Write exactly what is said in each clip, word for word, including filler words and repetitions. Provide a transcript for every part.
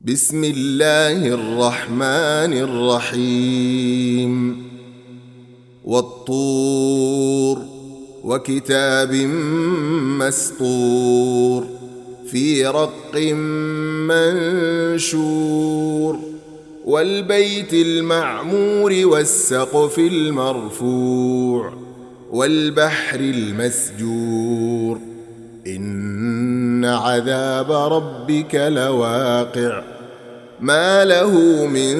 بسم الله الرحمن الرحيم والطور وكتاب مسطور في رق منشور والبيت المعمور والسقف المرفوع والبحر المسجور إن عذاب ربك لواقع ما له من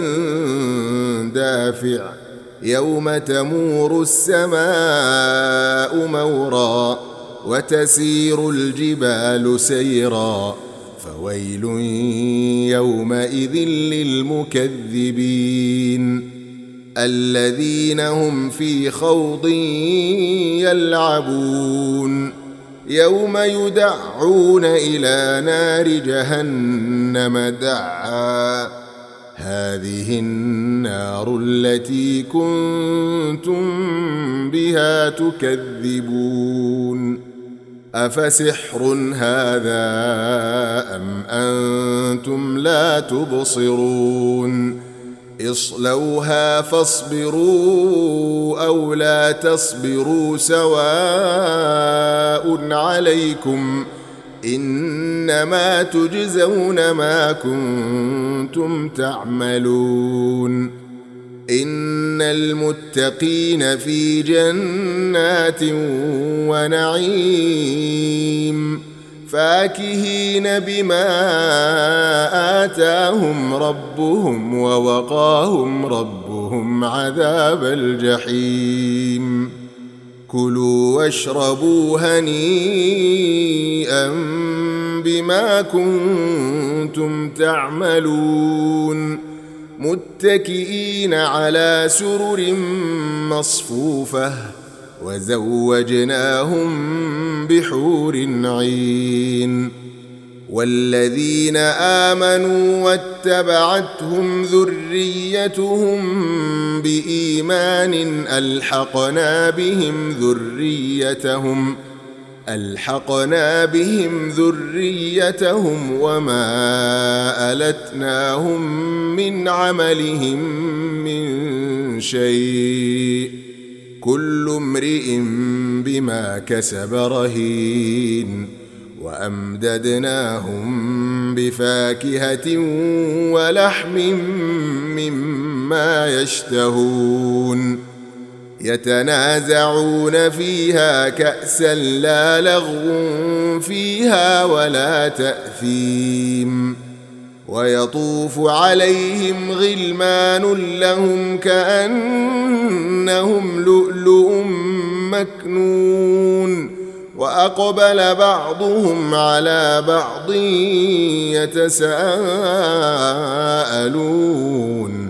دافع يوم تمور السماء مورا وتسير الجبال سيرا فويل يومئذ للمكذبين الذين هم في خوض يلعبون يوم يدعون إلى نار جهنم دعا هذه النار التي كنتم بها تكذبون أفسحر هذا أم أنتم لا تبصرون اصلوها فاصبروا أو لا تصبروا سواء عليكم إنما تجزون ما كنتم تعملون إن المتقين في جنات ونعيم فاكهين بما آتاهم ربهم ووقاهم ربهم عذاب الجحيم كلوا واشربوا هنيئا بما كنتم تعملون متكئين على سرر مصفوفة وزوجناهم بحور عين والذين آمنوا واتبعتهم ذريتهم بإيمان ألحقنا بهم ذريتهم ألحقنا بهم ذريتهم وما ألتناهم من عملهم من شيء كل امرئ بما كسب رهين وأمددناهم بفاكهة ولحم مما يشتهون يتنازعون فيها كأسا لا لغو فيها ولا تأثيم ويطوف عليهم غلمان لهم كأنهم لؤلؤ مكنون وأقبل بعضهم على بعض يتساءلون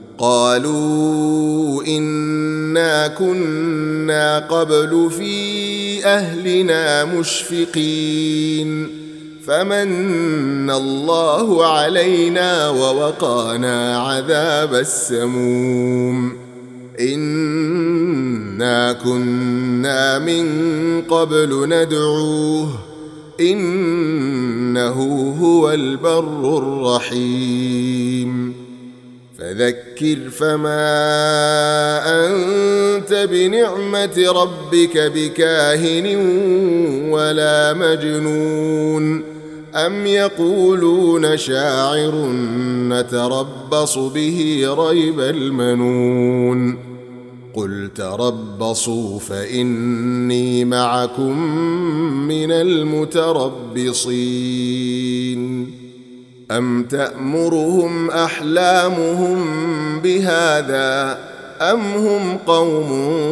قالوا إنا كنا قبل في أهلنا مشفقين فمن الله علينا ووقانا عذاب السموم إنا كنا من قبل ندعوه إنه هو البر الرحيم فذكر فما أنت بنعمة ربك بكاهن ولا مجنون أم يقولون شاعر نتربص به ريب المنون قل تربصوا فإني معكم من المتربصين أم تأمرهم أحلامهم بهذا أم هم قوم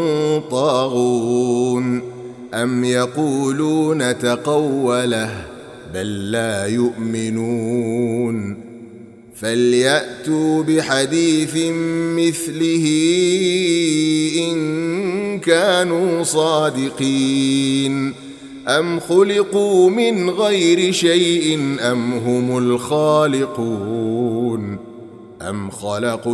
طاغون أم يقولون تقوله بل لا يؤمنون فليأتوا بحديث مثله إن كانوا صادقين أم خلقوا من غير شيء أم هم الخالقون أم خلقوا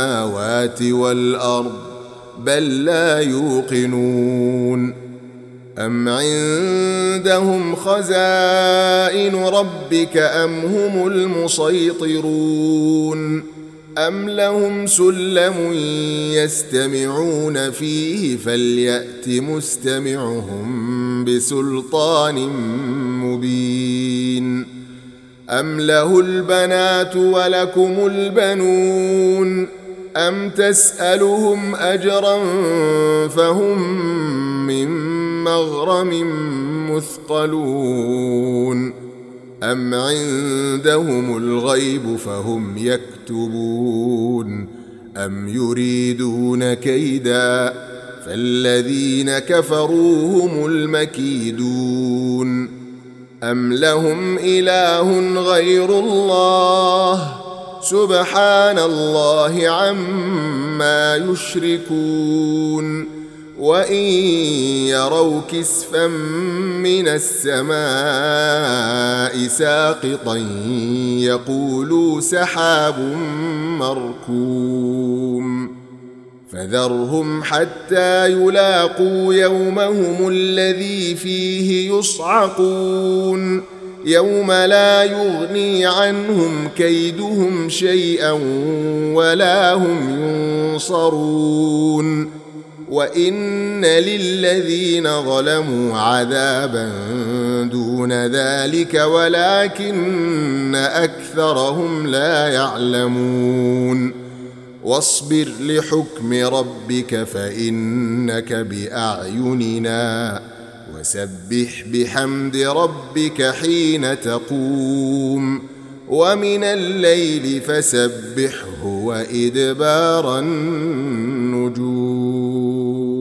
السماوات والأرض بل لا يوقنون أم عندهم خزائن ربك أم هم المسيطرون أم لهم سلم يستمعون فيه فليأت مستمعهم بسلطان مبين أم له البنات ولكم البنون أم تسألهم أجرا فهم من مغرم مثقلون أم عندهم الغيب فهم يكتبون أم يريدون كيدا فالذين كفروا هم المكيدون أم لهم إله غير الله سبحان الله عما يشركون وإن يروا كسفا من السماء ساقطا يقولوا سحاب مركوم فذرهم حتى يلاقوا يومهم الذي فيه يصعقون يوم لا يغني عنهم كيدهم شيئا ولا هم ينصرون وإن للذين ظلموا عذابا دون ذلك ولكن أكثرهم لا يعلمون واصبر لحكم ربك فإنك بأعيننا وسبح بحمد ربك حين تقوم ومن الليل فسبحه وإدبار النجوم